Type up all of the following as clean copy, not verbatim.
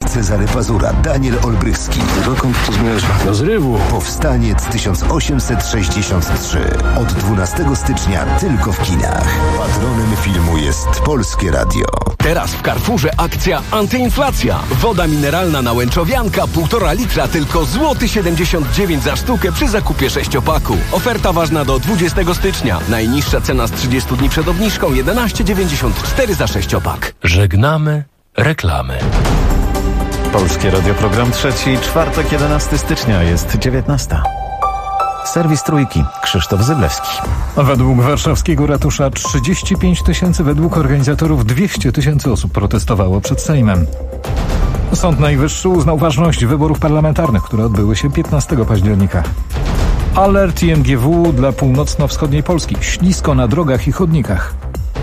Cezary Pazura, Daniel Olbrychski. Dokąd to zmierza? Do zrywu. Powstaniec 1863. Od 12 stycznia tylko w kinach. Patronem filmu jest Polskie Radio. Teraz w Carrefourze akcja antyinflacja. Woda mineralna na Łęczowianka 1,5 litra tylko złoty 79 za sztukę przy zakupie 6-paku. Oferta ważna do 20 stycznia. Najniższa cena z 30 dni przed obniżką 11,94 za 6-pak. Żegnamy reklamy. Polskie Radio, program trzeci, czwartek, 11 stycznia, jest 19. Serwis Trójki, Krzysztof Zyblewski. Według warszawskiego ratusza 35 000, według organizatorów 200 000 osób protestowało przed Sejmem. Sąd Najwyższy uznał ważność wyborów parlamentarnych, które odbyły się 15 października. Alert IMGW dla północno-wschodniej Polski. Ślisko na drogach i chodnikach.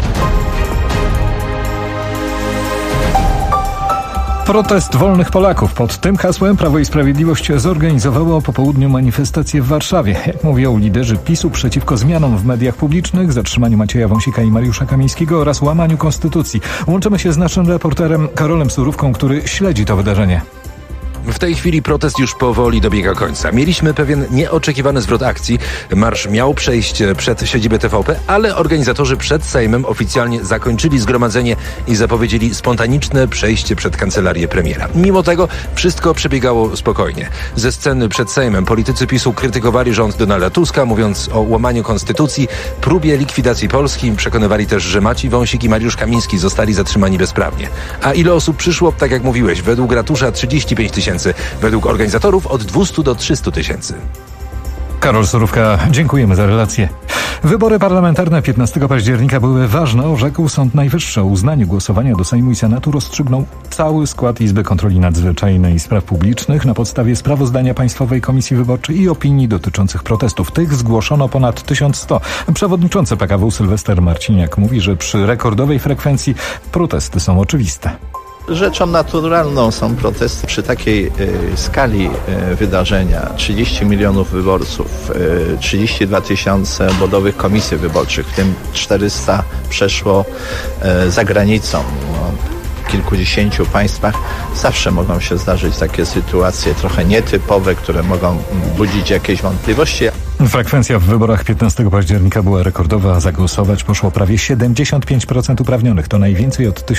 Protest wolnych Polaków. Pod tym hasłem Prawo i Sprawiedliwość zorganizowało po południu manifestację w Warszawie. Jak mówią liderzy PiS-u, przeciwko zmianom w mediach publicznych, zatrzymaniu Macieja Wąsika i Mariusza Kamińskiego oraz łamaniu konstytucji. Łączymy się z naszym reporterem Karolem Surówką, który śledzi to wydarzenie. W tej chwili protest już powoli dobiega końca. Mieliśmy pewien nieoczekiwany zwrot akcji. Marsz miał przejść przed siedzibę TVP, ale organizatorzy przed Sejmem oficjalnie zakończyli zgromadzenie i zapowiedzieli spontaniczne przejście przed kancelarię premiera. Mimo tego wszystko przebiegało spokojnie. Ze sceny przed Sejmem politycy PiS-u krytykowali rząd Donalda Tuska, mówiąc o łamaniu konstytucji, próbie likwidacji Polski. Przekonywali też, że Maciej Wąsik i Mariusz Kamiński zostali zatrzymani bezprawnie. A ile osób przyszło? Tak jak mówiłeś, według ratusza 35 000. Według organizatorów od 200 do 300 000. Karol Surówka, dziękujemy za relację. Wybory parlamentarne 15 października były ważne, orzekł Sąd Najwyższy. O uznaniu głosowania do Sejmu i Senatu rozstrzygnął cały skład Izby Kontroli Nadzwyczajnej i Spraw Publicznych na podstawie sprawozdania Państwowej Komisji Wyborczej i opinii dotyczących protestów. Tych zgłoszono ponad 1100. Przewodniczący PKW Sylwester Marciniak mówi, że przy rekordowej frekwencji protesty są oczywiste. Rzeczą naturalną są protesty przy takiej skali wydarzenia. 30 milionów wyborców, 32 000 obwodowych komisji wyborczych, w tym 400 przeszło za granicą. W kilkudziesięciu państwach zawsze mogą się zdarzyć takie sytuacje trochę nietypowe, które mogą budzić jakieś wątpliwości. Frekwencja w wyborach 15 października była rekordowa. Zagłosować poszło prawie 75% uprawnionych. To najwięcej od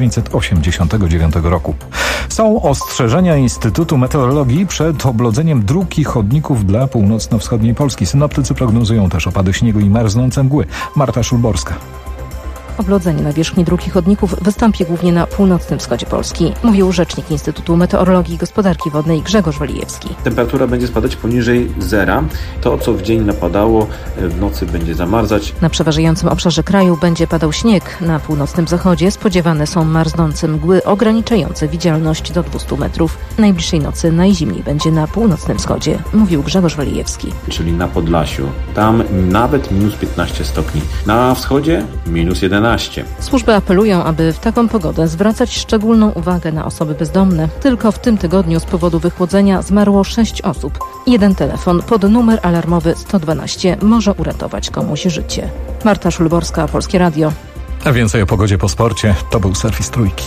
1989 roku. Są ostrzeżenia Instytutu Meteorologii przed oblodzeniem dróg i chodników dla północno-wschodniej Polski. Synoptycy prognozują też opady śniegu i marznące mgły. Marta Szulborska. Oblodzenie nawierzchni dróg i chodników wystąpi głównie na północnym wschodzie Polski, mówił rzecznik Instytutu Meteorologii i Gospodarki Wodnej Grzegorz Walijewski. Temperatura będzie spadać poniżej zera. To, co w dzień napadało, w nocy będzie zamarzać. Na przeważającym obszarze kraju będzie padał śnieg. Na północnym zachodzie spodziewane są marznące mgły ograniczające widzialność do 200 metrów. Najbliższej nocy najzimniej będzie na północnym wschodzie, mówił Grzegorz Walijewski. Czyli na Podlasiu. Tam nawet minus 15 stopni. Na wschodzie minus 11. Służby apelują, aby w taką pogodę zwracać szczególną uwagę na osoby bezdomne. Tylko w tym tygodniu z powodu wychłodzenia zmarło 6 osób. Jeden telefon pod numer alarmowy 112 może uratować komuś życie. Marta Szulborska, Polskie Radio. A więcej o pogodzie po sporcie. To był serwis Trójki.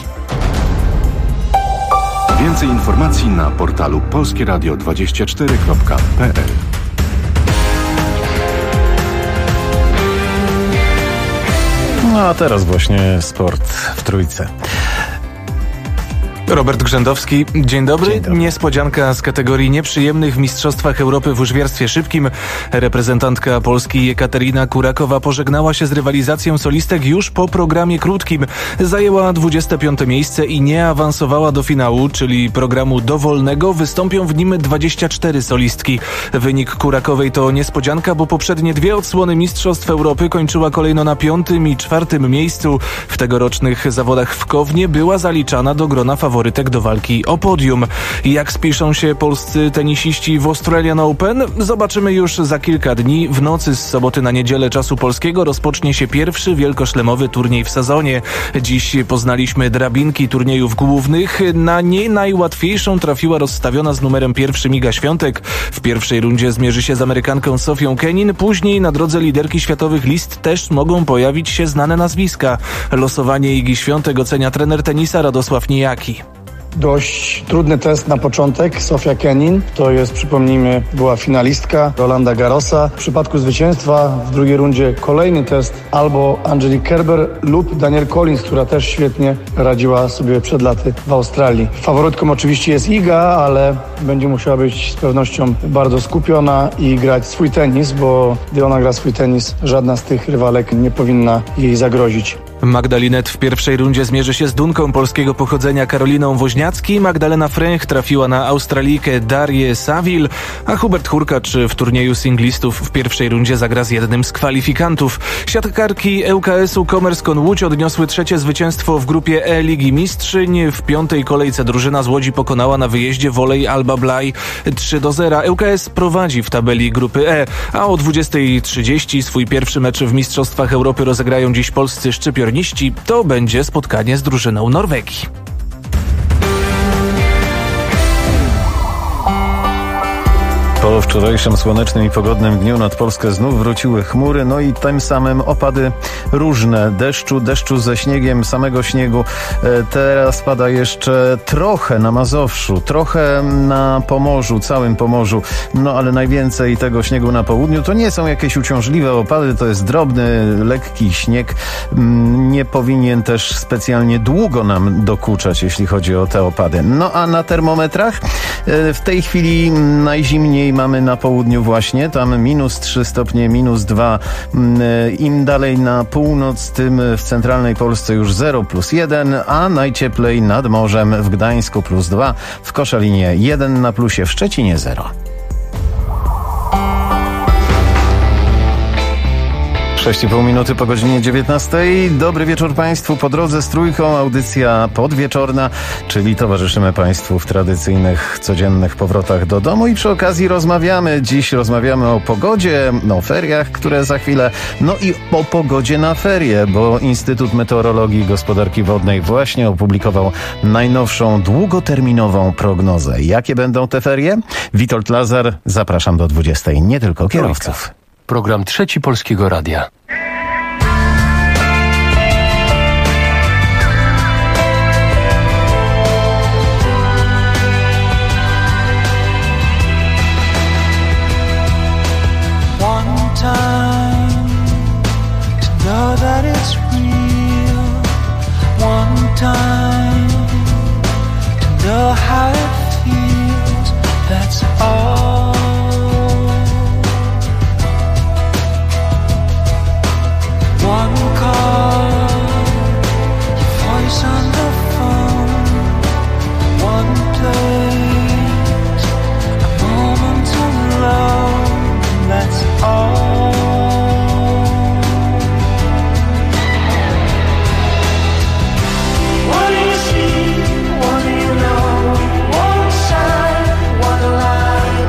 Więcej informacji na portalu polskieradio24.pl. No a teraz właśnie sport w Trójce. Robert Grzędowski, dzień dobry. Dzień dobry. Niespodzianka z kategorii nieprzyjemnych w Mistrzostwach Europy w łyżwiarstwie szybkim. Reprezentantka Polski Jekaterina Kurakowa pożegnała się z rywalizacją solistek już po programie krótkim. Zajęła 25. miejsce i nie awansowała do finału, czyli programu dowolnego. Wystąpią w nim 24 solistki. Wynik Kurakowej to niespodzianka, bo poprzednie 2 odsłony Mistrzostw Europy kończyła kolejno na 5. i 4. miejscu. W tegorocznych zawodach w Kownie była zaliczana do grona faworytek do walki o podium. Jak spiszą się polscy tenisiści w Australian Open? Zobaczymy już za kilka dni. W nocy z soboty na niedzielę czasu polskiego rozpocznie się pierwszy wielkoszlemowy turniej w sezonie. Dziś poznaliśmy drabinki turniejów głównych. Na nie najłatwiejszą trafiła rozstawiona z numerem 1 Iga Świątek. W pierwszej rundzie zmierzy się z Amerykanką Sofią Kenin. Później na drodze liderki światowych list też mogą pojawić się znane nazwiska. Losowanie Igi Świątek ocenia trener tenisa Radosław Nijaki. dość trudny test na początek. Sofia Kenin, to jest, przypomnijmy, była finalistka Rolanda Garrosa. W przypadku zwycięstwa w drugiej rundzie kolejny test albo Angelique Kerber lub Danielle Collins, która też świetnie radziła sobie przed laty w Australii. Faworytką oczywiście jest Iga, ale będzie musiała być z pewnością bardzo skupiona i grać swój tenis, bo gdy ona gra swój tenis, żadna z tych rywalek nie powinna jej zagrozić. Magdalinet w pierwszej rundzie zmierzy się z Dunką polskiego pochodzenia Karoliną Woźniacki. Magdalena Fręch trafiła na Australijkę Darię Saville, a Hubert Hurkacz w turnieju singlistów w pierwszej rundzie zagra z jednym z kwalifikantów. Siatkarki ŁKS-u Commerzone Łódź odniosły trzecie zwycięstwo w grupie E Ligi Mistrzyń. W piątej kolejce drużyna z Łodzi pokonała na wyjeździe Volley Alba Blaj 3-0. ŁKS prowadzi w tabeli grupy E, a o 20:30 swój pierwszy mecz w Mistrzostwach Europy rozegrają dziś polscy szczypiorniści. To będzie spotkanie z drużyną Norwegii. Po wczorajszym słonecznym i pogodnym dniu nad Polskę znów wróciły chmury, no i tym samym opady różne. Deszczu ze śniegiem, samego śniegu. Teraz pada jeszcze trochę na Mazowszu, trochę na Pomorzu, całym Pomorzu, no ale najwięcej tego śniegu na południu. To nie są jakieś uciążliwe opady, to jest drobny, lekki śnieg. Nie powinien też specjalnie długo nam dokuczać, jeśli chodzi o te opady. No a na termometrach w tej chwili najzimniej mamy na południu właśnie, tam -3 stopnie, -2. Im dalej na północ, tym w centralnej Polsce już 0+1, a najcieplej nad morzem w Gdańsku +2, w Koszalinie 1 na plusie, w Szczecinie 0. 6,5 minuty po godzinie 19. Dobry wieczór Państwu. Po drodze z Trójką audycja podwieczorna, czyli towarzyszymy Państwu w tradycyjnych, codziennych powrotach do domu i przy okazji rozmawiamy. Dziś rozmawiamy o pogodzie, o feriach, które za chwilę, no i o pogodzie na ferie, bo Instytut Meteorologii i Gospodarki Wodnej właśnie opublikował najnowszą, długoterminową prognozę. Jakie będą te ferie? Witold Lazar, zapraszam do 20. Nie tylko kierowców. Program Trzeci Polskiego Radia. One time to know that it's real. One time to know how it feels. That's all. One call, your voice on the phone. One place, a moment alone. That's all. What do you see? What do you know? One side, one line.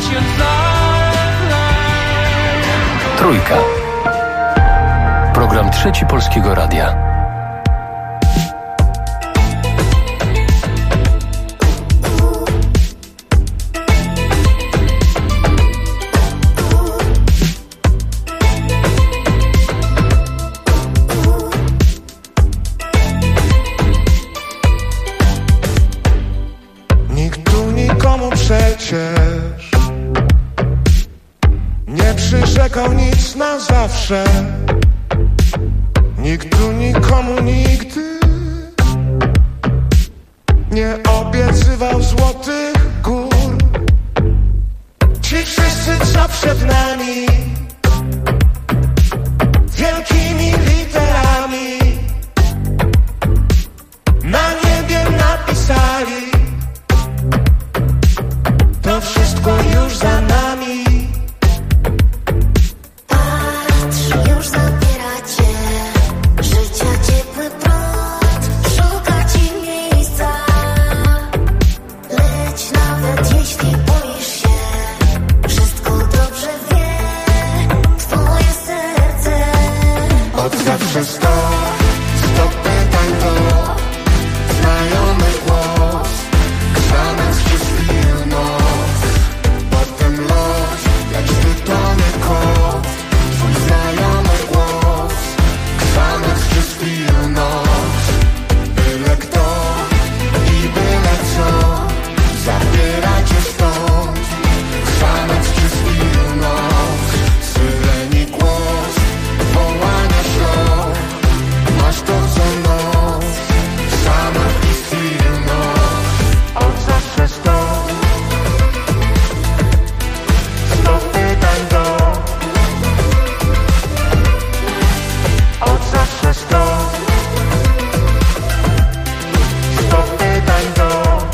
ocean's lie. Trójka. Program Trzeci Polskiego Radia. Przecież nie przyrzekał nic na zawsze. Nikt tu nikomu nigdy nie obiecywał złotych gór. Ci wszyscy, co przed nami, wielkimi literami na niebie napisali: to wszystko już za nami. Patrz, już zabiera cię życia ciepły prąd, szuka ci miejsca. Leć nawet jeśli boisz się, wszystko dobrze wie twoje serce. Od zawsze stop pytań do znajomy głos. Zamiast chwil noc, potem los, lecz wytonie kot. Twój znajomy głos. Zamiast chwil noc, byle kto i byle co zabiera cię stąd. Zamiast chwil noc, syreni głos, wołania ślą. Masz to co noc, sama chwil noc. Od zawsze stop pytań do. Od zawsze stop pytań do.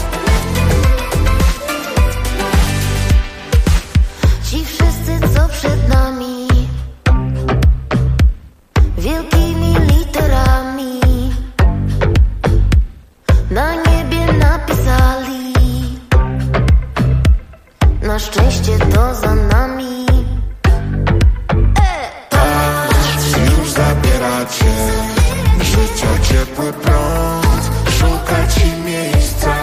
Ci wszyscy, co przed nami, wielkimi literami na niebie napisali: na szczęście to za nami. Patrz, już zabiera cię życia ciepły prąd, szuka ci miejsca.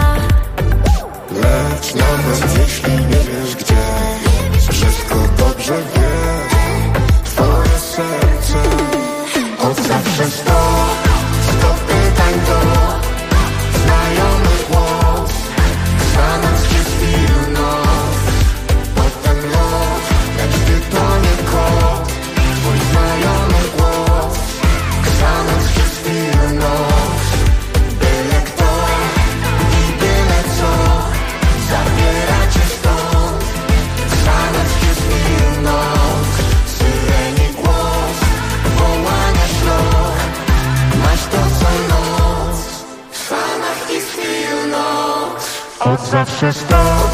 Lecz nawet jeśli nie wiesz gdzie, wszystko dobrze wie twoje serce. Od zawsze stop pytań do znajomy głos. Zamiast chwil noc, potem los, lecz wytonie kot. Twój znajomy głos. Zamiast chwil noc, byle kto i byle co zabiera cię stąd. Zamiast chwil noc, syreni głos, wołania ślą. Masz to co noc, zamiast chwil noc. Od zawsze stop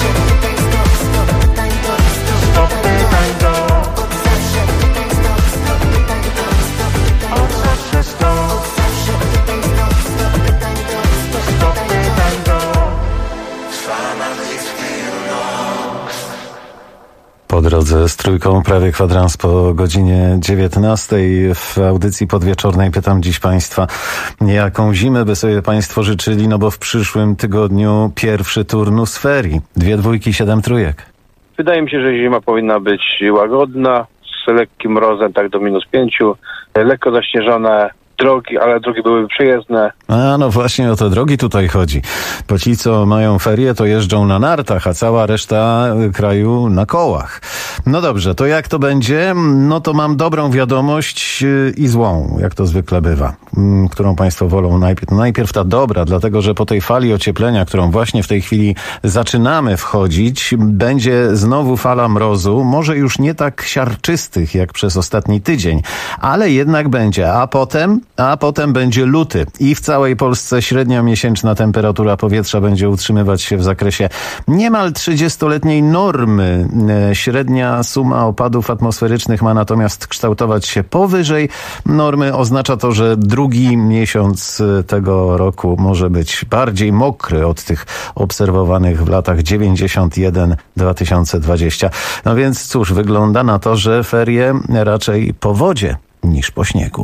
pytań do. Od zawsze stop pytań do. Zamiast chwil noc. Po drodze z Trójką, prawie kwadrans po godzinie 19 w audycji podwieczornej. Pytam dziś Państwa, jaką zimę by sobie Państwo życzyli, no bo w przyszłym tygodniu pierwszy turnus ferii. 2 dwójki, 7 trójek. Wydaje mi się, że zima powinna być łagodna, z lekkim mrozem, tak do -5, lekko zaśnieżone drogi, ale drogi byłyby przejezdne. A no właśnie o te drogi tutaj chodzi. Bo ci, co mają ferie, to jeżdżą na nartach, a cała reszta kraju na kołach. No dobrze, to jak to będzie? No to mam dobrą wiadomość i złą, jak to zwykle bywa. Którą Państwo wolą najpierw? No najpierw ta dobra, dlatego że po tej fali ocieplenia, którą właśnie w tej chwili zaczynamy wchodzić, będzie znowu fala mrozu, może już nie tak siarczystych jak przez ostatni tydzień, ale jednak będzie. A potem a potem będzie luty i w całej Polsce średnia miesięczna temperatura powietrza będzie utrzymywać się w zakresie niemal 30-letniej normy. Średnia suma opadów atmosferycznych ma natomiast kształtować się powyżej normy. Oznacza to, że drugi miesiąc tego roku może być bardziej mokry od tych obserwowanych w latach 91-2020. No więc cóż, wygląda na to, że ferie raczej po wodzie niż po śniegu.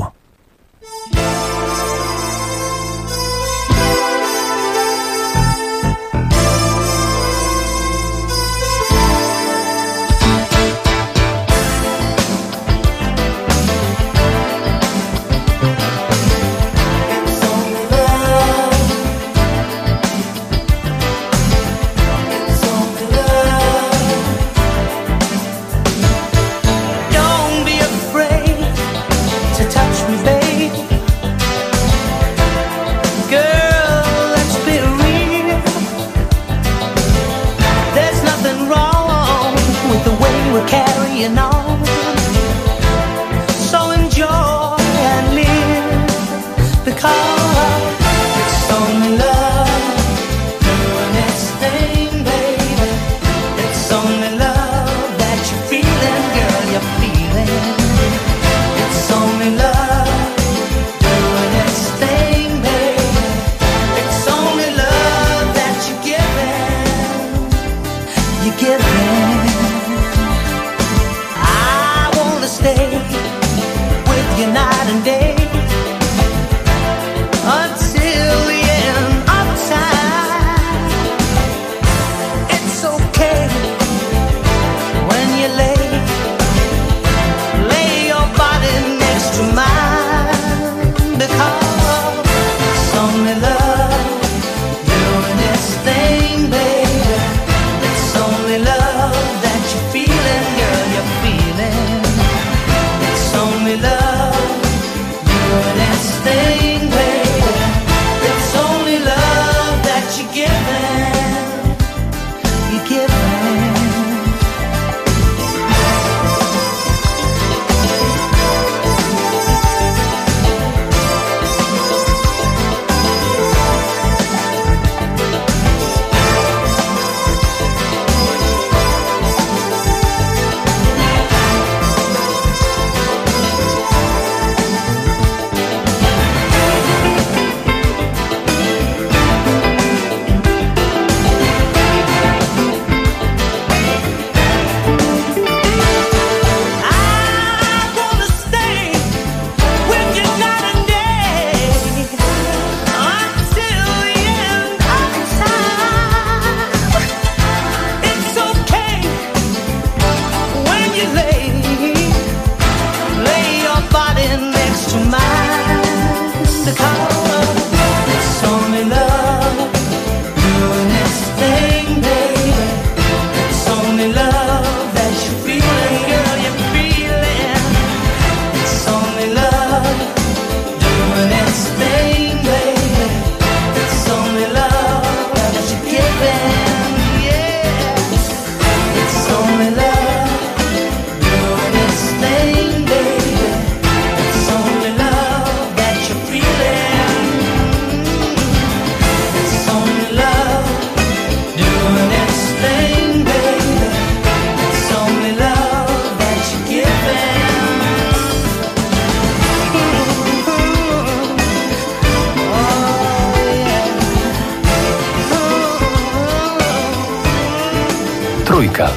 Trójka.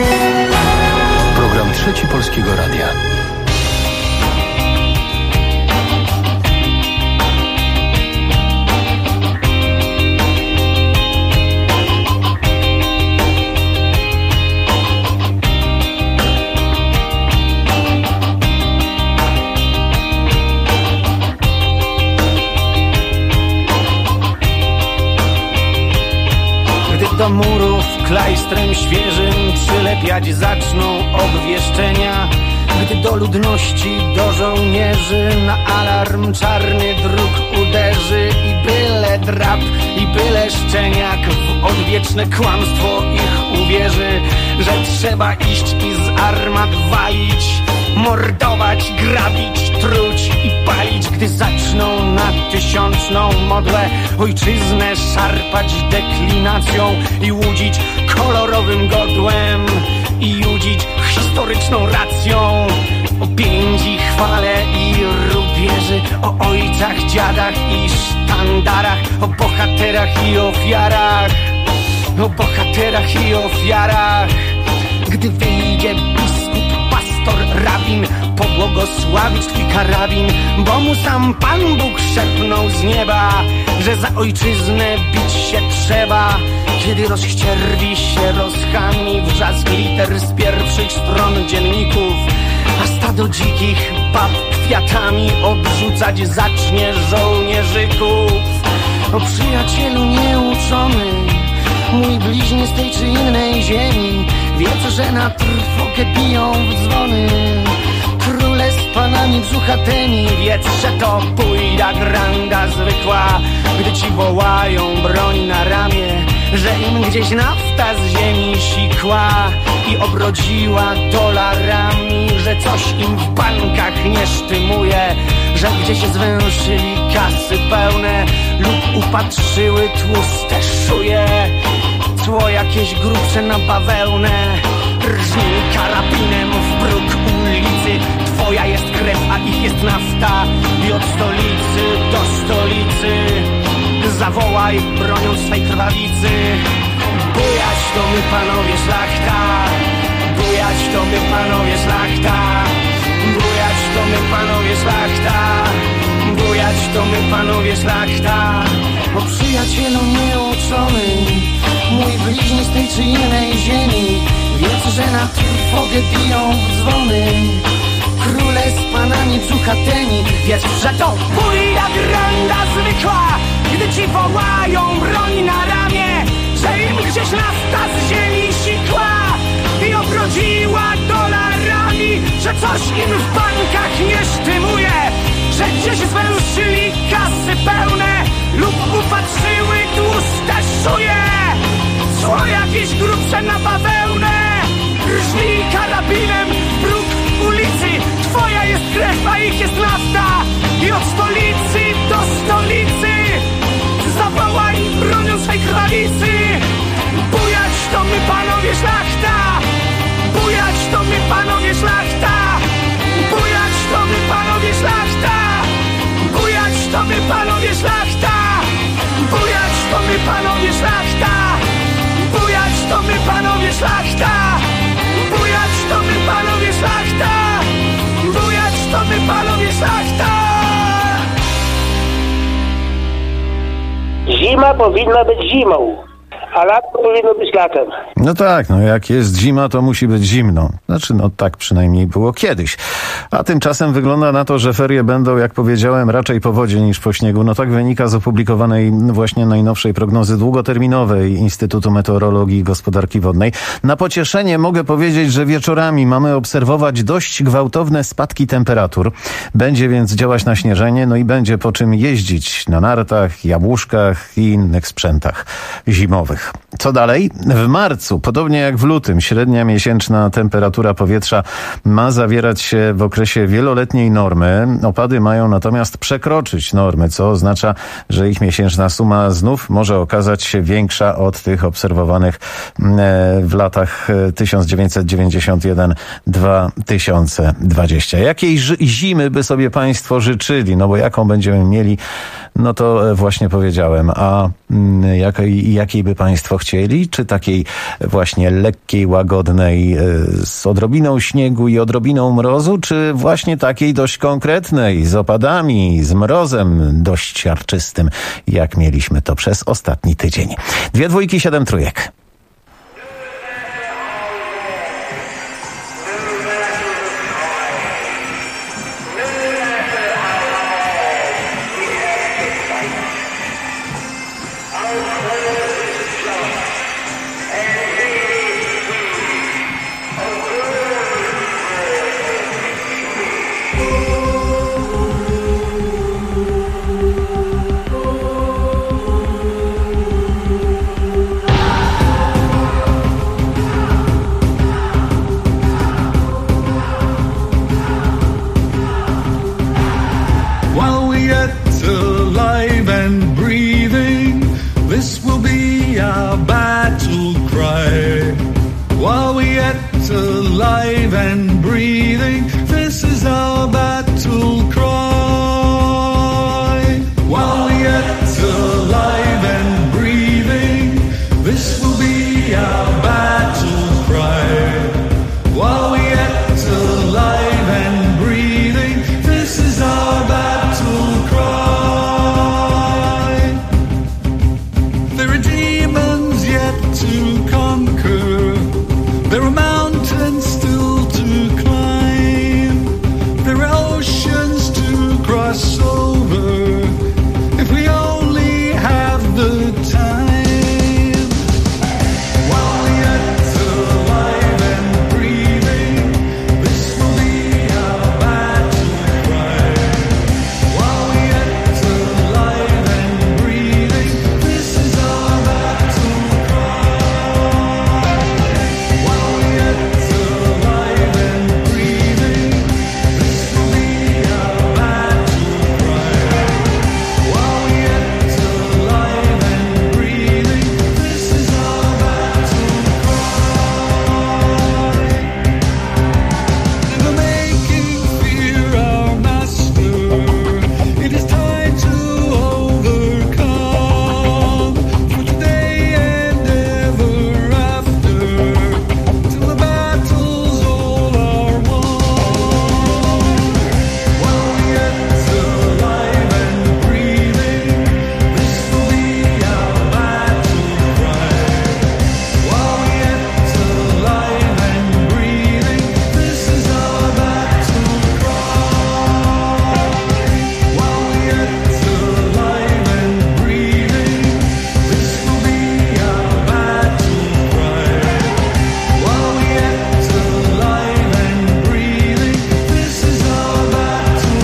Program Trzeci Polskiego Radia. Do murów klajstrem świeżym przylepiać zaczną obwieszczenia, gdy do ludności, do żołnierzy na alarm czarny druk uderzy i byle drab, i byle szczeniak w odwieczne kłamstwo ich uwierzy, że trzeba iść i z armat walić mordować, grabić, truć i palić, gdy zaczną na tysiączną modłę ojczyznę szarpać deklinacją i łudzić kolorowym godłem i judzić historyczną racją o piędzi, chwale i rubieży, o ojcach, dziadach i sztandarach, o bohaterach i ofiarach, o bohaterach i ofiarach. Gdy wyjdzie biskup, pastor, rabin, pobłogosławić twój karabin, bo mu sam Pan Bóg szepnął z nieba, że za ojczyznę bić się trzeba. Kiedy rozścierwi się rozchami wrzask liter z pierwszych stron dzienników, a stado dzikich bab kwiatami obrzucać zacznie żołnierzyków. O przyjacielu nieuczony, mój bliźni z tej czy innej ziemi, wiedz, że na trwogę biją w dzwony króle z panami brzuchatymi. Wiedz, że to pójda granda zwykła, gdy ci wołają broń na ramię, że im gdzieś nafta z ziemi sikła i obrodziła dolarami, że coś im w bankach nie sztymuje, że gdzieś zwęszyli kasy pełne lub upatrzyły tłuste szuje, cło jakieś grubsze na bawełnę, rżnij karabinem w bruk ulicy. Twoja jest krew, a ich jest nafta i od stolicy do stolicy zawołaj bronią swej krwawicy. Bujać to my panowie szlachta, bujać to my panowie szlachta, bujać to my panowie szlachta, bujać to my panowie szlachta. O przyjacielu nieuczony, mój bliźni z tej czy innej ziemi, wiedz, że na trwogę biją w dzwony króle z panami brzuchatymi. Wiedz, że to pójda granda zwykła, gdy ci wołają broń na ramię, że im gdzieś nafta z ziemi sikła i obrodziła dolarami, że coś im w bankach nie sztymuje, że gdzieś zwęszyli kasy pełne lub upatrzyły tłuste szuje, cło jakieś grubsze na bawełnę, rżnij karabinem w bruk ulicy. Twoja jest krew, a ich jest nafta i od stolicy do stolicy zawołaj bronią swej krwawicy. Bujać to my panowie szlachta, bujać to my panowie szlachta, bujać to my panowie szlachta, bujać to my panowie szlachta, bujać to my panowie szlachta, bujać to my panowie szlachta, bujać to my panowie szlachta, bujać to my panowie szlachta. Zima powinna być zimą, a lato powinno być latem. No tak, no jak jest zima, to musi być zimno. Znaczy, no tak przynajmniej było kiedyś. A tymczasem wygląda na to, że ferie będą, jak powiedziałem, raczej po wodzie niż po śniegu. No tak wynika z opublikowanej właśnie najnowszej prognozy długoterminowej Instytutu Meteorologii i Gospodarki Wodnej. Na pocieszenie mogę powiedzieć, że wieczorami mamy obserwować dość gwałtowne spadki temperatur. Będzie więc działać naśnieżenie, no i będzie po czym jeździć na nartach, jabłuszkach i innych sprzętach zimowych. Co dalej? W marcu, podobnie jak w lutym, średnia miesięczna temperatura powietrza ma zawierać się w okresie wieloletniej normy. Opady mają natomiast przekroczyć normy, co oznacza, że ich miesięczna suma znów może okazać się większa od tych obserwowanych w latach 1991-2020. Jakiej zimy by sobie państwo życzyli? No bo jaką będziemy mieli, no to właśnie powiedziałem. A jakiej by państwo chcieli? Czy takiej właśnie lekkiej, łagodnej, z odrobiną śniegu i odrobiną mrozu, czy właśnie takiej dość konkretnej, z opadami, z mrozem dość siarczystym, jak mieliśmy to przez ostatni tydzień? 2 dwójki, 7 trójek. be our battle cry. While we're yet alive and breathing, this is our battle cry. While we're yet alive and breathing, this will be our battle cry. While we're yet alive and breathing, this is our battle cry. There are demons yet to conquer. There are mountains still to climb. There are oceans to cross over. If we only have the time. While we're yet alive and breathing, this will be our battle cry. While we're yet alive and breathing, this is our battle cry. While we're yet alive and breathing, this will be our battle cry. While we're yet alive and breathing, this is our battle cry. Never making fear our master. It is time to overcome. For today and ever after, till the battles all are won. While we're yet alive and breathing, this will be our battle cry. While we're yet alive and breathing, this is our battle cry. While we're yet alive and breathing, this will be our battle cry. While we're yet alive and breathing, this is our battle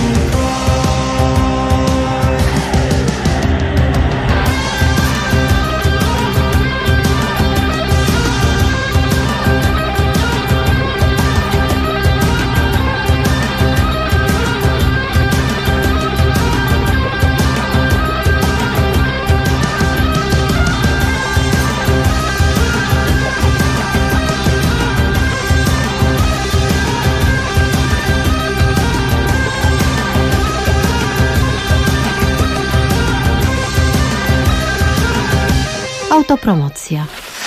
Autopromocja.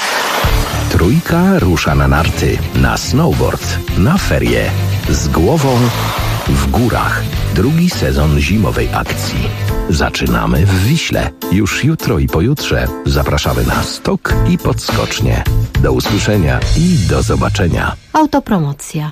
Trójka rusza na narty, na snowboard, na ferie. Z głową w górach. Drugi sezon zimowej akcji. Zaczynamy w Wiśle. Już jutro i pojutrze zapraszamy na stok i podskocznie. Do usłyszenia i do zobaczenia. Autopromocja.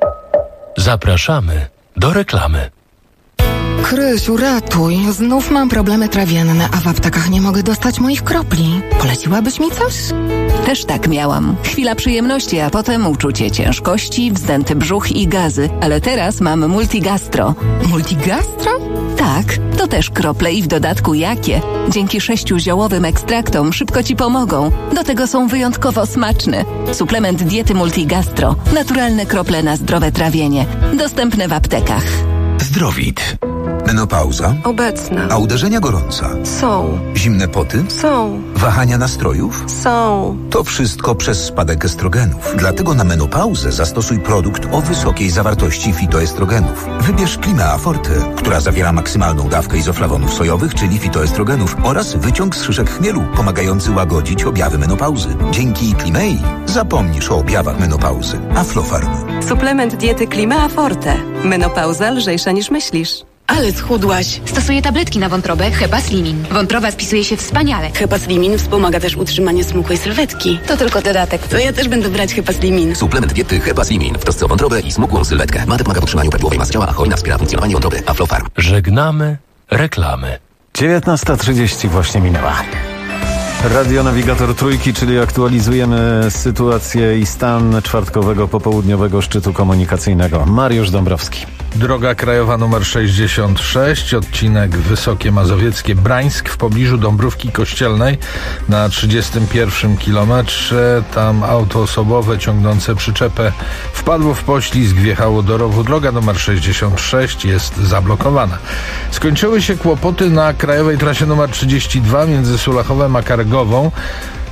Zapraszamy do reklamy. Krysiu, ratuj. Znów mam problemy trawienne, a w aptekach nie mogę dostać moich kropli. Poleciłabyś mi coś? Też tak miałam. Chwila przyjemności, a potem uczucie ciężkości, wzdęty brzuch i gazy. Ale teraz mam Multigastro. Multigastro? Tak, to też krople i w dodatku jakie. Dzięki 6 ziołowym ekstraktom szybko Ci pomogą. Do tego są wyjątkowo smaczne. Suplement diety Multigastro. Naturalne krople na zdrowe trawienie. Dostępne w aptekach. Zdrowit. Menopauza? Obecna. A uderzenia gorąca? Są. Zimne poty? Są. Wahania nastrojów? Są. To wszystko przez spadek estrogenów. Dlatego na menopauzę zastosuj produkt o wysokiej zawartości fitoestrogenów. Wybierz Klimea Forte, która zawiera maksymalną dawkę izoflawonów sojowych, czyli fitoestrogenów oraz wyciąg z szyszek chmielu, pomagający łagodzić objawy menopauzy. Dzięki Klimei zapomnisz o objawach menopauzy. Aflofarm. Suplement diety Klimea Forte. Menopauza lżejsza niż myślisz. Ale schudłaś. Stosuję tabletki na wątrobę Hepaslimin. Wątroba spisuje się wspaniale. Hepaslimin wspomaga też utrzymanie smukłej sylwetki. To tylko dodatek. To ja też będę brać Hepaslimin. Suplement diety Hepaslimin w trosce o wątrobę i smukłą sylwetkę. Ma pomaga w utrzymaniu prawidłowej masy ciała, a hojna wspiera funkcjonowanie wątroby. Aflofarm. Żegnamy reklamy. 19:30 właśnie minęła. Radionawigator Trójki, czyli aktualizujemy sytuację i stan czwartkowego popołudniowego szczytu komunikacyjnego. Mariusz Dąbrowski. Droga krajowa nr 66, odcinek Wysokie Mazowieckie Brańsk w pobliżu Dąbrówki Kościelnej na 31 kilometrze. Tam auto osobowe ciągnące przyczepę wpadło w poślizg, wjechało do rowu. Droga nr 66 jest zablokowana. Skończyły się kłopoty na krajowej trasie nr 32 między Sulachowem a Kargową.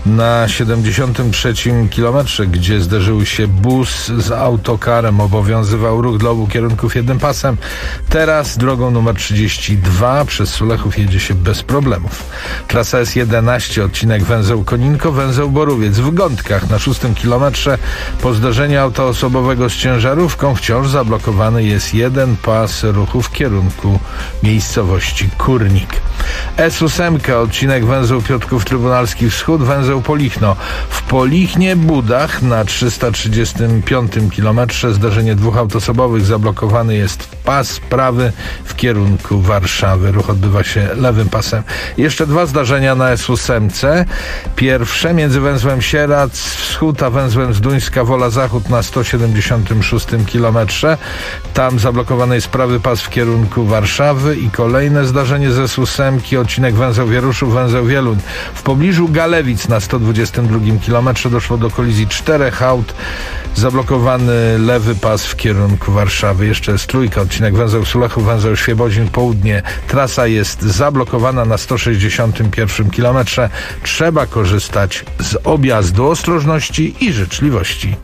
na 73 kilometrze, gdzie zderzył się bus z autokarem. Obowiązywał ruch dla obu kierunków jednym pasem. Teraz drogą numer 32 przez Sulechów jedzie się bez problemów. Trasa S11, odcinek węzeł Koninko, węzeł Borowiec. W Gątkach na 6 kilometrze po zderzeniu auta osobowego z ciężarówką wciąż zablokowany jest jeden pas ruchu w kierunku miejscowości Kurnik. S8, odcinek węzeł Piotrków Trybunalski Wschód, węzeł Polichno. W Polichnie Budach na 335 kilometrze zdarzenie dwóch aut osobowych, zablokowany jest pas prawy w kierunku Warszawy. Ruch odbywa się lewym pasem. Jeszcze dwa zdarzenia na S8. Pierwsze między węzłem Sieradz Wschód a węzłem Zduńska Wola Zachód na 176 kilometrze. Tam zablokowany jest prawy pas w kierunku Warszawy. I kolejne zdarzenie z S8, odcinek węzeł Wieruszów, węzeł Wieluń. W pobliżu Galewic na 122 kilometrze doszło do kolizji czterech aut. Zablokowany lewy pas w kierunku Warszawy. Jeszcze jest trójka, odcinek węzeł Sulechów, węzeł Świebodzin Południe. Trasa jest zablokowana na 161 kilometrze. Trzeba korzystać z objazdu, ostrożności i życzliwości.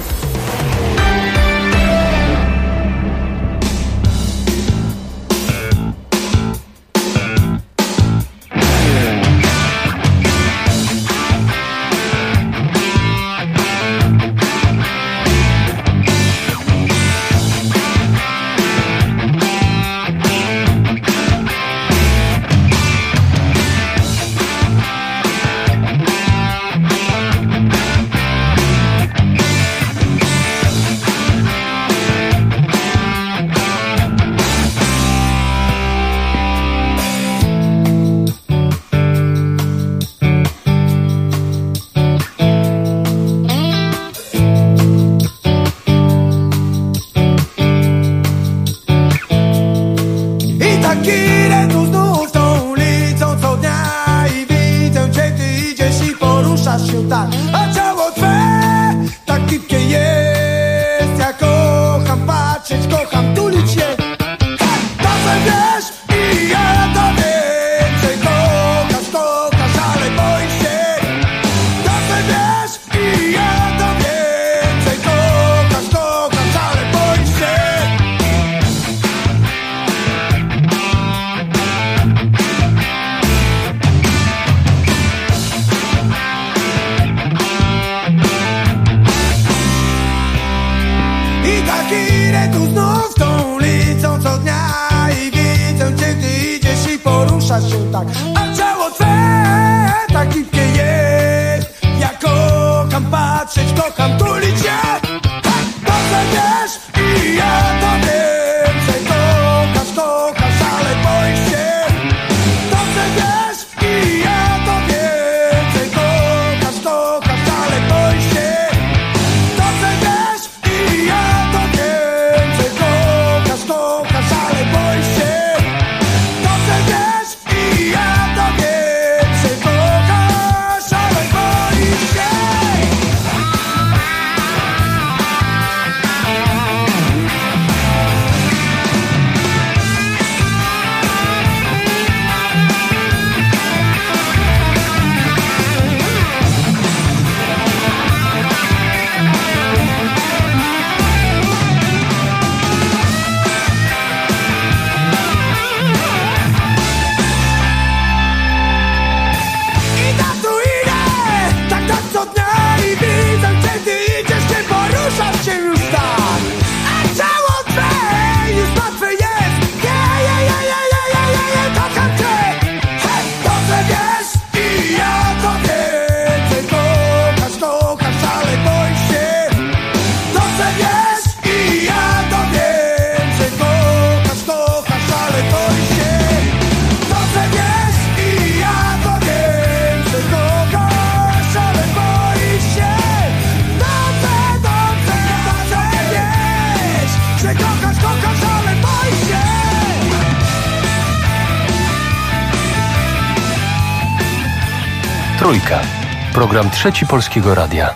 Trójka. Program Trzeci Polskiego Radia.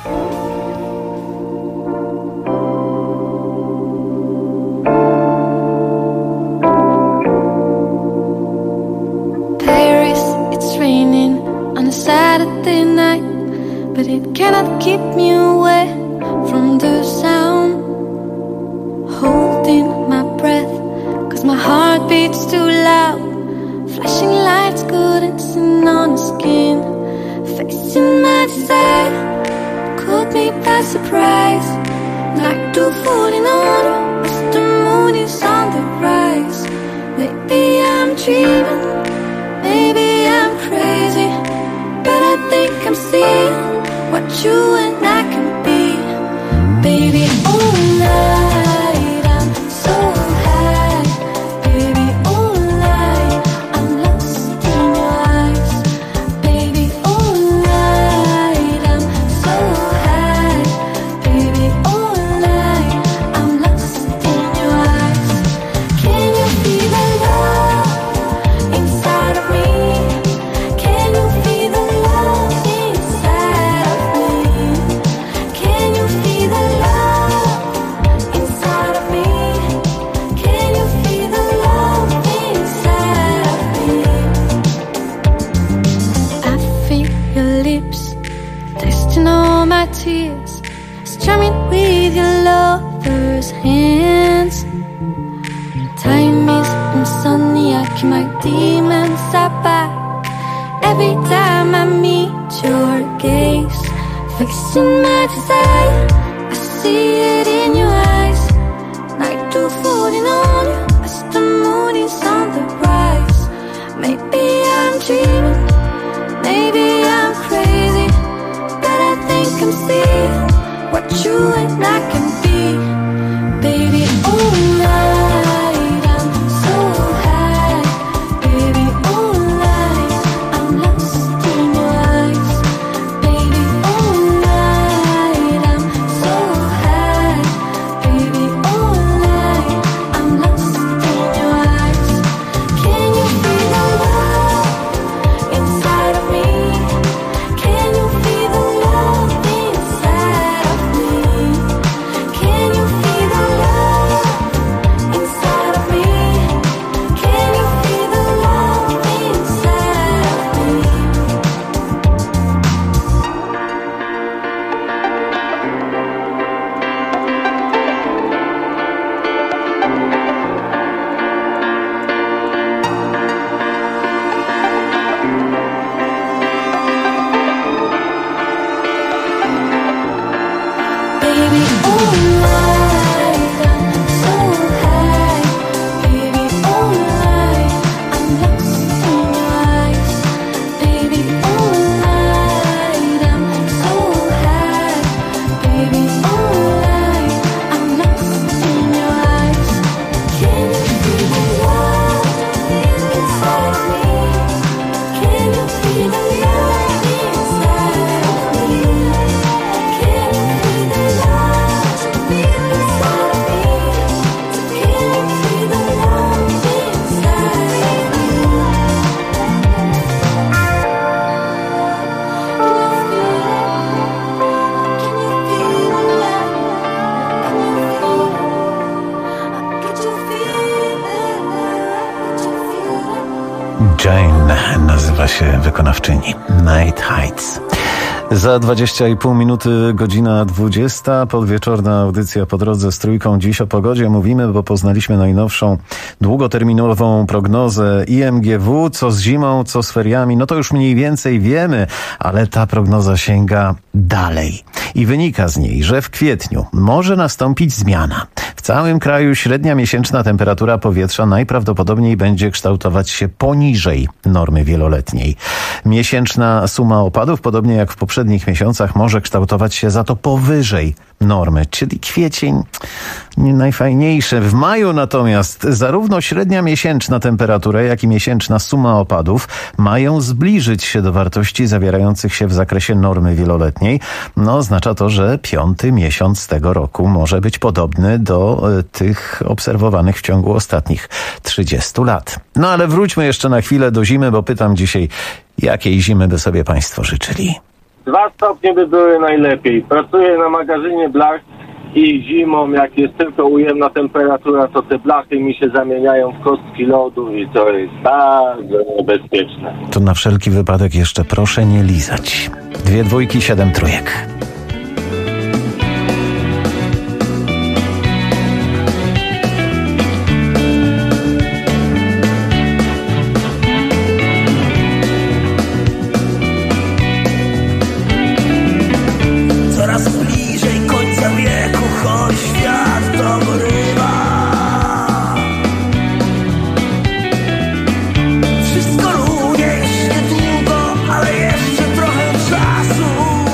Paris, it's raining on a Saturday night. but it cannot keep me away from the sound. Holding my breath, cause my heart beats too loud. Flashing lights dancing on the skin. Facing my desire caught me by surprise. Like two falling on as the moon is on the rise. Maybe I'm dreaming, maybe I'm crazy, but I think I'm seeing what you and I can be. Baby, all night I'm so high. Baby, all night I'm lost in your eyes. Baby, all night I'm so high. Baby, all night I'm lost in your eyes. Can you feel the love inside of me? Can you feel the love inside of me? Can you feel the love inside of me? Can you feel the love inside of me? I feel your lips tasting all my tears, strumming with your lover's hands. Time is insomnia, I keep my demons at back. Every time I meet your gaze, fixing my desire, I see it in your eyes. Night to falling on you as the moon is on the rise. Maybe I'm dreaming, maybe I'm crazy, but I think I'm seeing what you and I can be. Baby, all night I'm so high. Baby, all night I'm lost in your eyes. Baby, all night I'm so high. Baby, all night I'm lost in your eyes. Can you feel the love inside of me? Can you feel the love inside of me? Can you feel the love inside of me? Can you feel the love inside of me? Baby, all night I'm so high. Baby, all night I'm lost in your eyes. Baby, all night I'm so high. Baby, all night I'm lost in your eyes. Can you feel the love inside of me? Can you feel the love inside of me? Can you feel the love inside of me? Can you feel the love Jane nazywa się wykonawczyni. Night Heights. Za 20,5 minuty godzina 20. Podwieczorna audycja po drodze z Trójką. Dziś o pogodzie mówimy, bo poznaliśmy najnowszą długoterminową prognozę IMGW. Co z zimą, co z feriami, no to już mniej więcej wiemy, ale ta prognoza sięga dalej. I wynika z niej, że w kwietniu może nastąpić zmiana. W całym kraju średnia miesięczna temperatura powietrza najprawdopodobniej będzie kształtować się poniżej normy wieloletniej. Miesięczna suma opadów, podobnie jak w poprzednich miesiącach, może kształtować się za to powyżej normy, czyli kwiecień nie najfajniejsze. W maju natomiast zarówno średnia miesięczna temperatura, jak i miesięczna suma opadów mają zbliżyć się do wartości zawierających się w zakresie normy wieloletniej. No, oznacza to, że 5. miesiąc tego roku może być podobny do tych obserwowanych w ciągu ostatnich 30 lat. No ale wróćmy jeszcze na chwilę do zimy, bo pytam dzisiaj, jakiej zimy by sobie Państwo życzyli? 2 stopnie by były najlepiej. Pracuję na magazynie blach i zimą, jak jest tylko ujemna temperatura, to te blachy mi się zamieniają w kostki lodu i to jest bardzo niebezpieczne. To na wszelki wypadek jeszcze proszę nie lizać. 2 dwójki, 7 trójek. Coraz bliżej końca wieku, choć świat dogorywa. Wszystko runie już niedługo, ale jeszcze trochę czasu.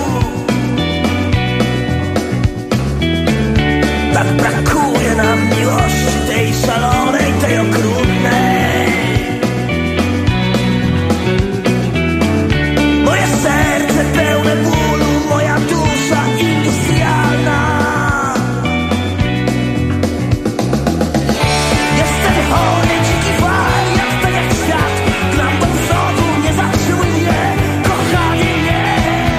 Tak brakuje nam miłości, tej szalonej, tej okrutnej. Moje serce pełne bólu, moja dusza industrialna. Jestem chory, dziki wariat, tak jak świat. Gram do przodu, nie zatrzymuj mnie, kochanie, nie.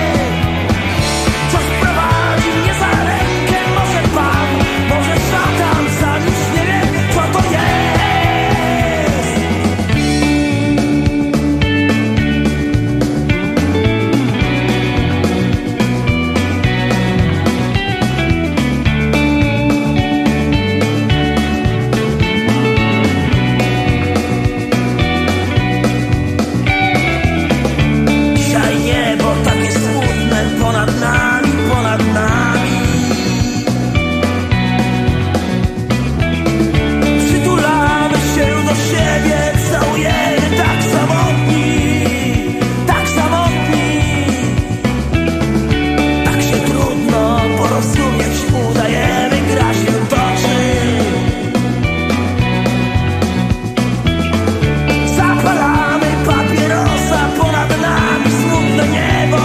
Coś prowadzi mnie za rękę, może Pan, może szatan, sam już nie wiem, co to jest. Dzisiaj niebo takie smutne ponad nami, ponad nami. Przytulamy się do siebie, całujemy tak samotni, tak samotni. Tak się trudno porozumieć, udajemy, gra się toczy. Zapalamy papierosa, ponad nami smutne niebo.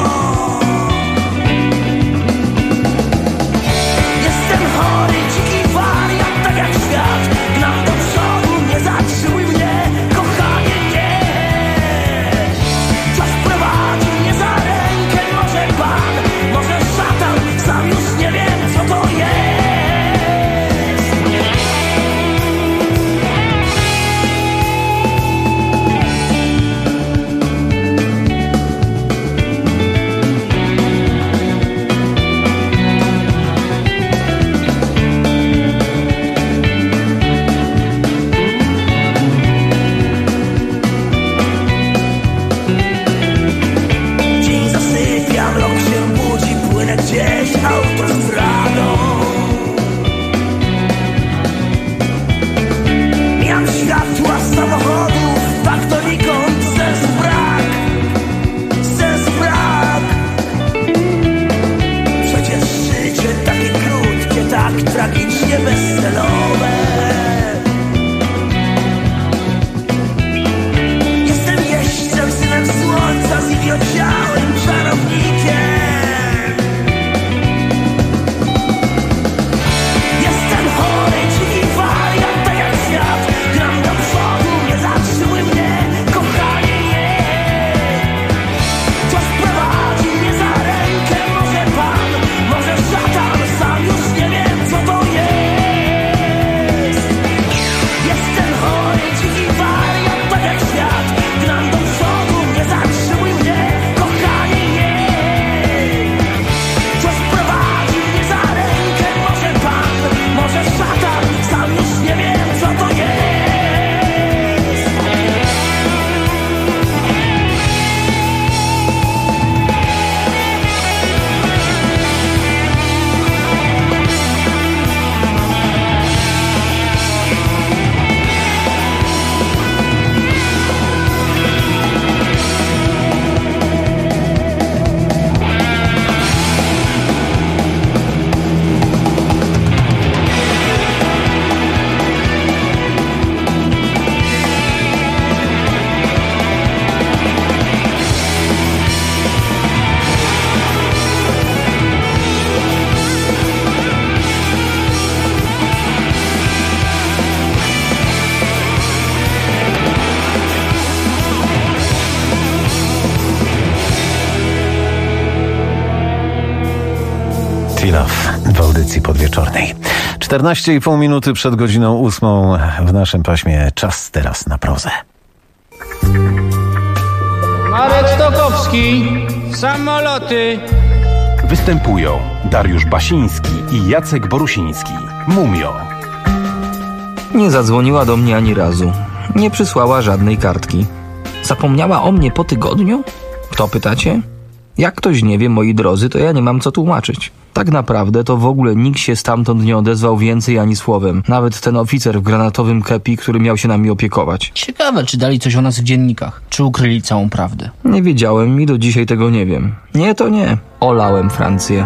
Jestem chory, dziki wariat, tak jak świat. Gram do przodu, nie zatrzymuj mnie, kochanie, nie. Coś prowadzi mnie za rękę, może Pan, może szatan, sam już nie wiem, co to jest. Dzień zasypia, mrok się budzi, płynę gdzieś autostradą. Mijam światła samochodów, tak donikąd sensu brak, sensu brak. Przecież życie takie krótkie, tak tragicznie bezcelowe. Jestem jeźdźcem, synem słońca, zidiociałym czarownikiem. Jestem chory, dziki wariat, tak jak świat. Gram do przodu, nie zatrzymuj mnie, kochanie, nie. Coś prowadzi mnie za rękę, może Pan, może szatan, sam już nie wiem, co to jest. Jestem chory, dziki wariat, tak jak świat. Gram do przodu, nie zatrzymuj mnie, kochanie, nie. Coś prowadzi mnie za rękę, może Pan, może szatan, sam już nie wiem, co to jest. Love w audycji podwieczornej. 14,5 minuty przed godziną 8 w naszym paśmie. Czas teraz na prozę. Marek Stokowski, samoloty. Występują Dariusz Basiński i Jacek Borusiński. Mumio. Nie zadzwoniła do mnie ani razu. Nie przysłała żadnej kartki. Zapomniała o mnie po tygodniu? Kto pytacie? Jak ktoś nie wie, moi drodzy, to ja nie mam co tłumaczyć. Tak naprawdę to w ogóle nikt się stamtąd nie odezwał więcej ani słowem. Nawet ten oficer w granatowym kepi, który miał się nami opiekować. Ciekawe, czy dali coś o nas w dziennikach. Czy ukryli całą prawdę. Nie wiedziałem i do dzisiaj tego nie wiem. Nie, to nie. Olałem Francję.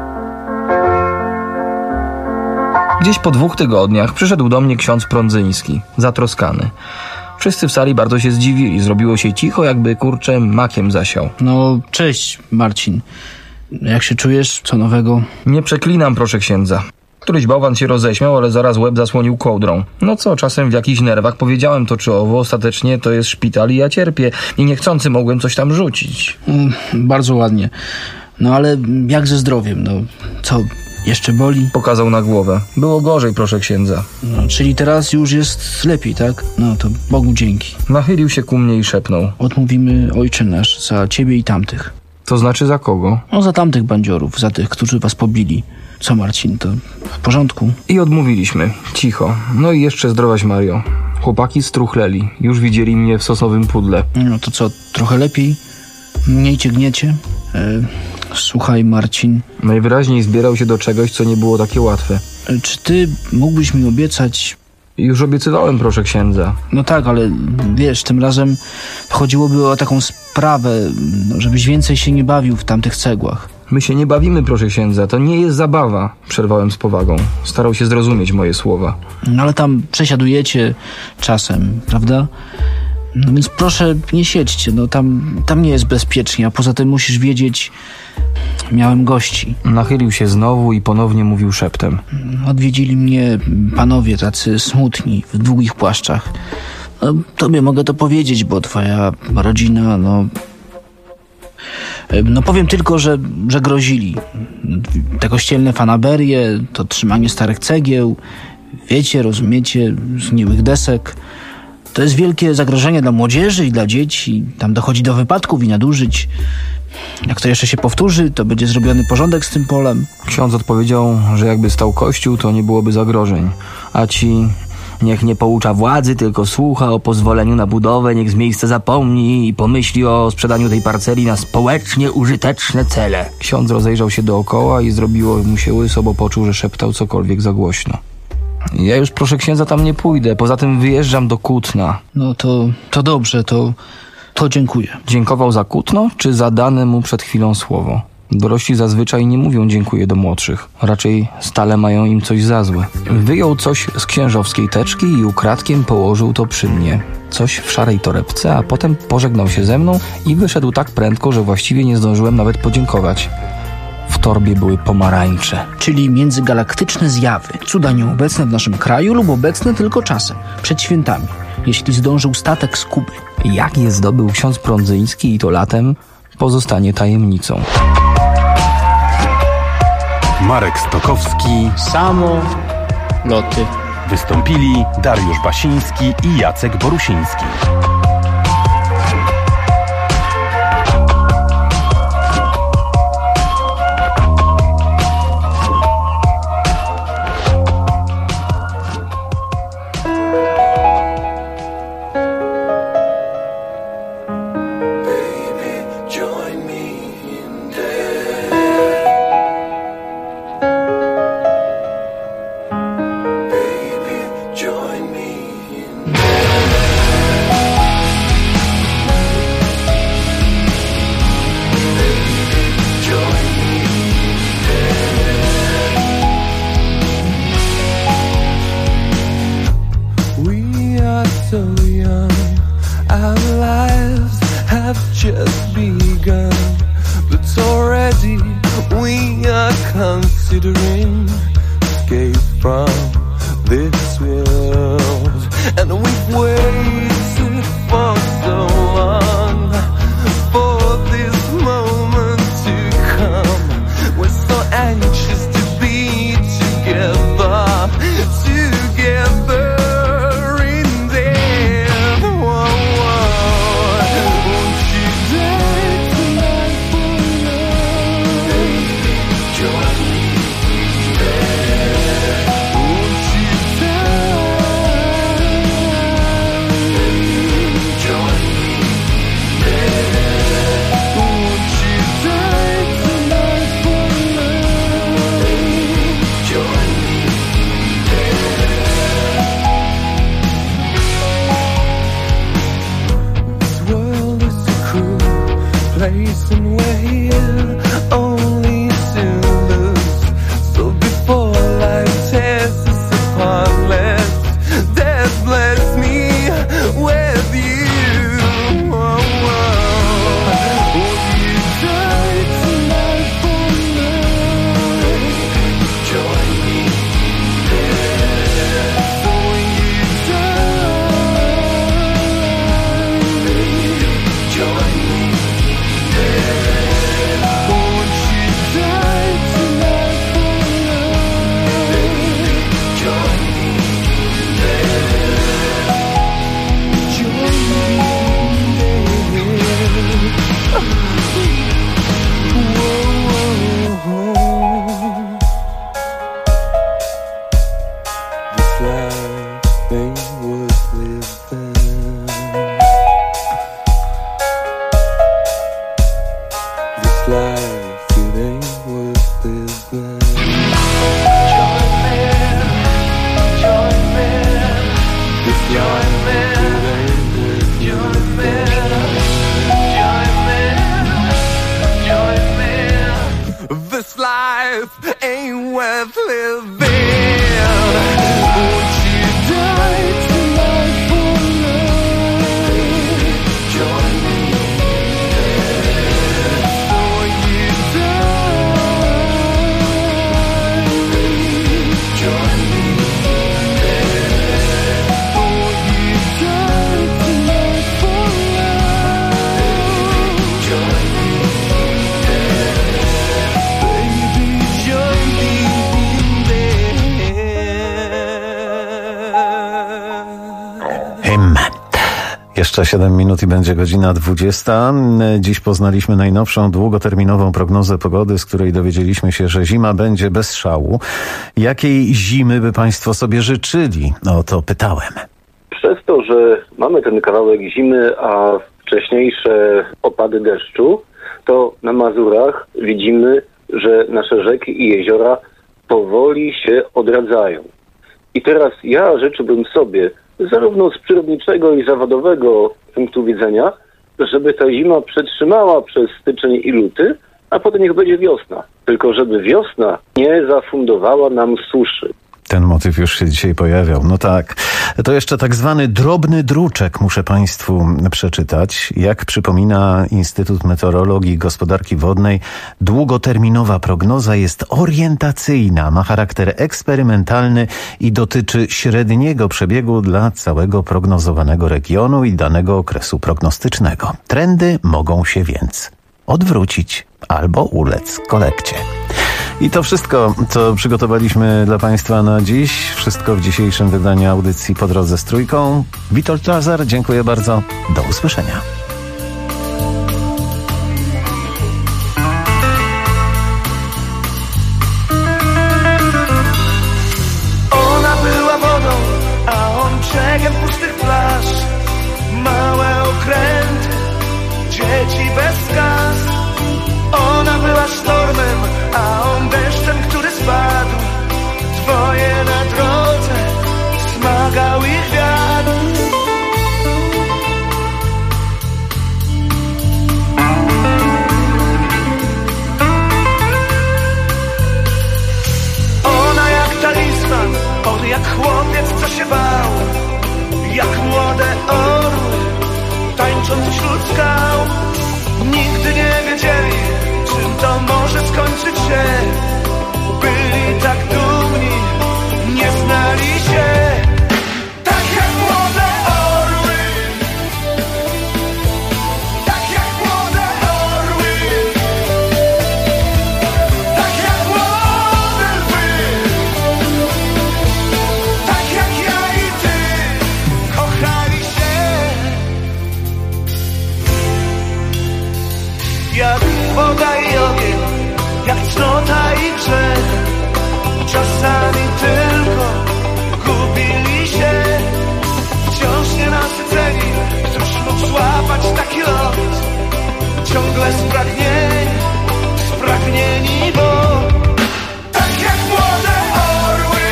Gdzieś po 2 tygodniach przyszedł do mnie ksiądz Prądzyński, zatroskany. Wszyscy w sali bardzo się zdziwili. Zrobiło się cicho, jakby, kurczę, makiem zasiał. No, cześć, Marcin. Jak się czujesz? Co nowego? Nie przeklinam, proszę księdza. Któryś bałwan się roześmiał, ale zaraz łeb zasłonił kołdrą. No co, czasem w jakichś nerwach powiedziałem to czy owo, ostatecznie to jest szpital i ja cierpię. I niechcący mogłem coś tam rzucić. Bardzo ładnie. No ale jak ze zdrowiem? No, co, jeszcze boli? Pokazał na głowę. Było gorzej, proszę księdza. No, czyli teraz już jest lepiej, tak? No to Bogu dzięki. Nachylił się ku mnie i szepnął. Odmówimy Ojcze Nasz za ciebie i tamtych. To znaczy za kogo? No za tamtych bandziorów, za tych, którzy was pobili. Co, Marcin, to w porządku? I odmówiliśmy. Cicho. No i jeszcze zdrowaś, Mario. Chłopaki struchleli. Już widzieli mnie w sosowym pudle. No to co, trochę lepiej? Mniej cię gniecie? Słuchaj, Marcin. Najwyraźniej zbierał się do czegoś, co nie było takie łatwe. Czy ty mógłbyś mi obiecać... Już obiecywałem, proszę księdza. No tak, ale wiesz, tym razem chodziłoby o taką sprawę, żebyś więcej się nie bawił w tamtych cegłach. My się nie bawimy, proszę księdza, to nie jest zabawa. Przerwałem z powagą. Starał się zrozumieć moje słowa. No ale tam przesiadujecie czasem, prawda? No więc proszę, nie siedźcie, no tam nie jest bezpiecznie, a poza tym musisz wiedzieć, miałem gości. Nachylił się znowu i ponownie mówił szeptem. Odwiedzili mnie panowie tacy smutni, w długich płaszczach. No, tobie mogę to powiedzieć, bo twoja rodzina, no powiem tylko, że grozili. Te kościelne fanaberie, to trzymanie starych cegieł, wiecie, rozumiecie, zgniłych desek. To jest wielkie zagrożenie dla młodzieży i dla dzieci. Tam dochodzi do wypadków i nadużyć. Jak to jeszcze się powtórzy, to będzie zrobiony porządek z tym polem. Ksiądz odpowiedział, że jakby stał kościół, to nie byłoby zagrożeń. A ci... Niech nie poucza władzy, tylko słucha o pozwoleniu na budowę, niech z miejsca zapomni i pomyśli o sprzedaniu tej parceli na społecznie użyteczne cele. Ksiądz rozejrzał się dookoła i zrobiło mu się łyso, bo poczuł, że szeptał cokolwiek za głośno. Ja już, proszę księdza, tam nie pójdę, poza tym wyjeżdżam do Kutna. No to dobrze, to dziękuję. Dziękował za Kutno, czy za dane mu przed chwilą słowo? Dorośli zazwyczaj nie mówią dziękuję do młodszych. Raczej stale mają im coś za złe. Wyjął coś z księżowskiej teczki i ukradkiem położył to przy mnie. Coś w szarej torebce, a potem pożegnał się ze mną i wyszedł tak prędko, że właściwie nie zdążyłem nawet podziękować. W torbie były pomarańcze. Czyli międzygalaktyczne zjawy. Cuda nieobecne w naszym kraju lub obecne tylko czasem. Przed świętami. Jeśli zdążył statek z Kuby. Jak je zdobył ksiądz Prądzyński i to latem, pozostanie tajemnicą. Marek Stokowski. Samoloty. Wystąpili Dariusz Basiński i Jacek Borusiński. So young, our lives have just begun, but already we are considering escape from this world, and we've waited for so long for this moment to come. We're so anxious to be together, together. and we're only to lose. So before life tears us apart, let death bless me with you. Oh, oh. Will you die tonight for love? Join me there. So when you die, join me there. Won't you die tonight for love? Join me there. Join me there. Whoa. This life ain't worth living. This life, it ain't worth living. Join me, join me. This life, it ain't worth living. Join me, this life ain't worth living. Won't you die tonight for love? Join me there. So when you die, join me there. Won't you die tonight for love? Join me there. Baby, join me there. Hymn. Jeszcze 7 minut i będzie godzina 20. Dziś poznaliśmy najnowszą długoterminową prognozę pogody, z której dowiedzieliśmy się, że zima będzie bez szału. Jakiej zimy by Państwo sobie życzyli? O to pytałem. Przez to, że mamy ten kawałek zimy, a wcześniejsze opady deszczu, to na Mazurach widzimy, że nasze rzeki i jeziora powoli się odradzają. I teraz ja życzyłbym sobie, zarówno z przyrodniczego i zawodowego punktu widzenia, żeby ta zima przetrzymała przez styczeń i luty, a potem niech będzie wiosna. Tylko żeby wiosna nie zafundowała nam suszy. Ten motyw już się dzisiaj pojawiał. No tak. To jeszcze tak zwany drobny druczek muszę Państwu przeczytać. Jak przypomina Instytut Meteorologii i Gospodarki Wodnej, długoterminowa prognoza jest orientacyjna, ma charakter eksperymentalny i dotyczy średniego przebiegu dla całego prognozowanego regionu i danego okresu prognostycznego. Trendy mogą się więc odwrócić albo ulec kolekcie. I to wszystko, co przygotowaliśmy dla Państwa na dziś. Wszystko w dzisiejszym wydaniu audycji Po drodze z Trójką. Witold Lazar, dziękuję bardzo. Do usłyszenia. Ona była wodą, a on brzegiem pustych plaż. Małe okręty, dzieci bez kas. Ona była sztormem, a on deszczem, który spadł. Dwoje na drodze, smagał ich wiatr. Ona jak talizman, on jak chłopiec, co się bał. Jak młode orły, tańcząc wśród skał. Nigdy nie wiedzieli, czym to może skończyć się. Byli tak dumni, nie znali się. Tak jak młode orły, tak jak młode orły, tak jak młode lwy, tak jak ja i ty, kochali się. Jak woda i ogień, jak cnota i grzech. Czasami tylko gubili się, wciąż nienasyceni. Któż mógł złapać taki lot? Ciągle spragnieni, bo tak jak młode orły,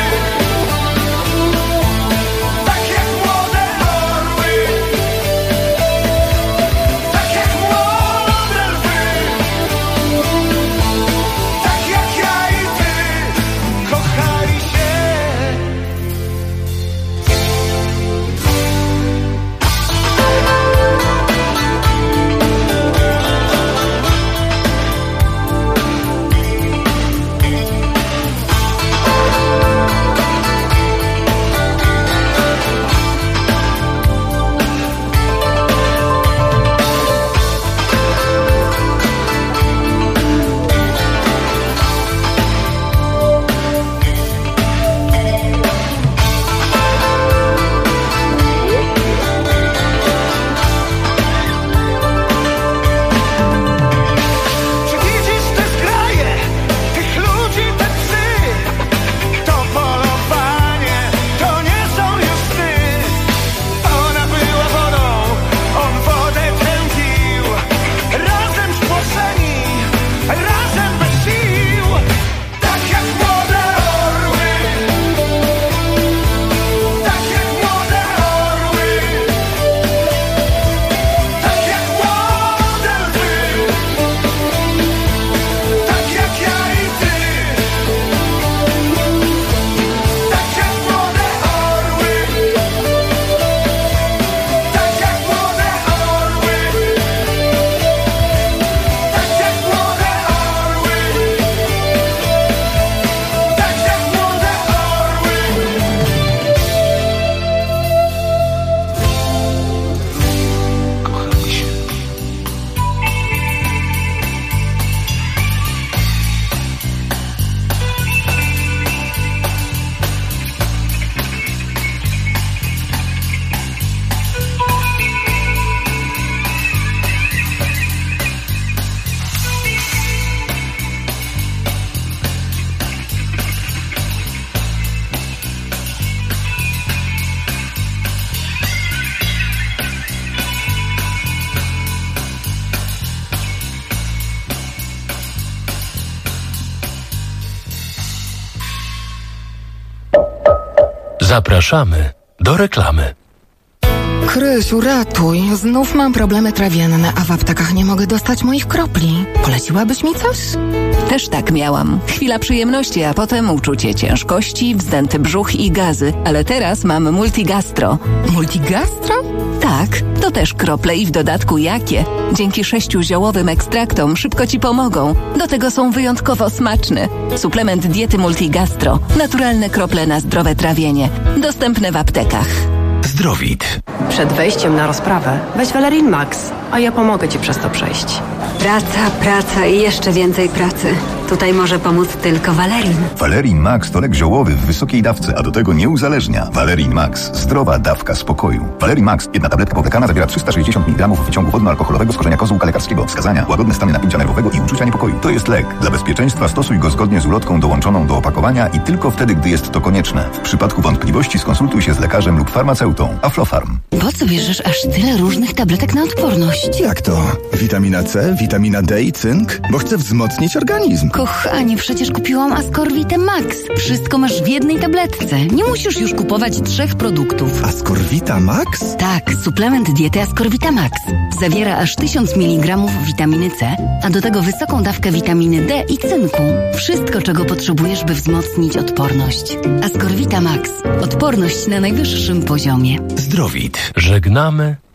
tak jak młode orły, tak jak młode lwy, Zapraszamy do reklamy. Krysiu, ratuj. Znów mam problemy trawienne, a w aptekach nie mogę dostać moich kropli. Poleciłabyś mi coś? Też tak miałam. Chwila przyjemności, a potem uczucie ciężkości, wzdęty brzuch i gazy. Ale teraz mam Multigastro. Multigastro? Tak, to też krople i w dodatku jakie. Dzięki 6 ziołowym ekstraktom szybko Ci pomogą. Do tego są wyjątkowo smaczne. Suplement diety Multigastro. Naturalne krople na zdrowe trawienie. Dostępne w aptekach. Zdrowit. Przed wejściem na rozprawę weź Valerin Max, a ja pomogę Ci przez to przejść. Praca i jeszcze więcej pracy. Tutaj może pomóc tylko Valerin. Valerin Max to lek ziołowy w wysokiej dawce, a do tego nie uzależnia. Valerin Max. Zdrowa dawka spokoju. Valerin Max. Jedna tabletka powlekana zawiera 360 mg wyciągu wodno-alkoholowego z korzenia kozłka lekarskiego. Wskazania: łagodne stany napięcia nerwowego i uczucia niepokoju. To jest lek. Dla bezpieczeństwa stosuj go zgodnie z ulotką dołączoną do opakowania i tylko wtedy, gdy jest to konieczne. W przypadku wątpliwości skonsultuj się z lekarzem lub farmaceutą. Aflofarm. Po co bierzesz aż tyle różnych tabletek na odporność? Jak to? Witamina C, witamina D i cynk? Bo chcę wzmocnić organizm. Kochanie, przecież kupiłam Ascorvitę Max. Wszystko masz w jednej tabletce. Nie musisz już kupować 3 produktów. Ascorvita Max? Tak, suplement diety Ascorvita Max. Zawiera aż 1000 mg witaminy C, a do tego wysoką dawkę witaminy D i cynku. Wszystko, czego potrzebujesz, by wzmocnić odporność. Ascorvita Max. Odporność na najwyższym poziomie. Zdrowit. Żegnamy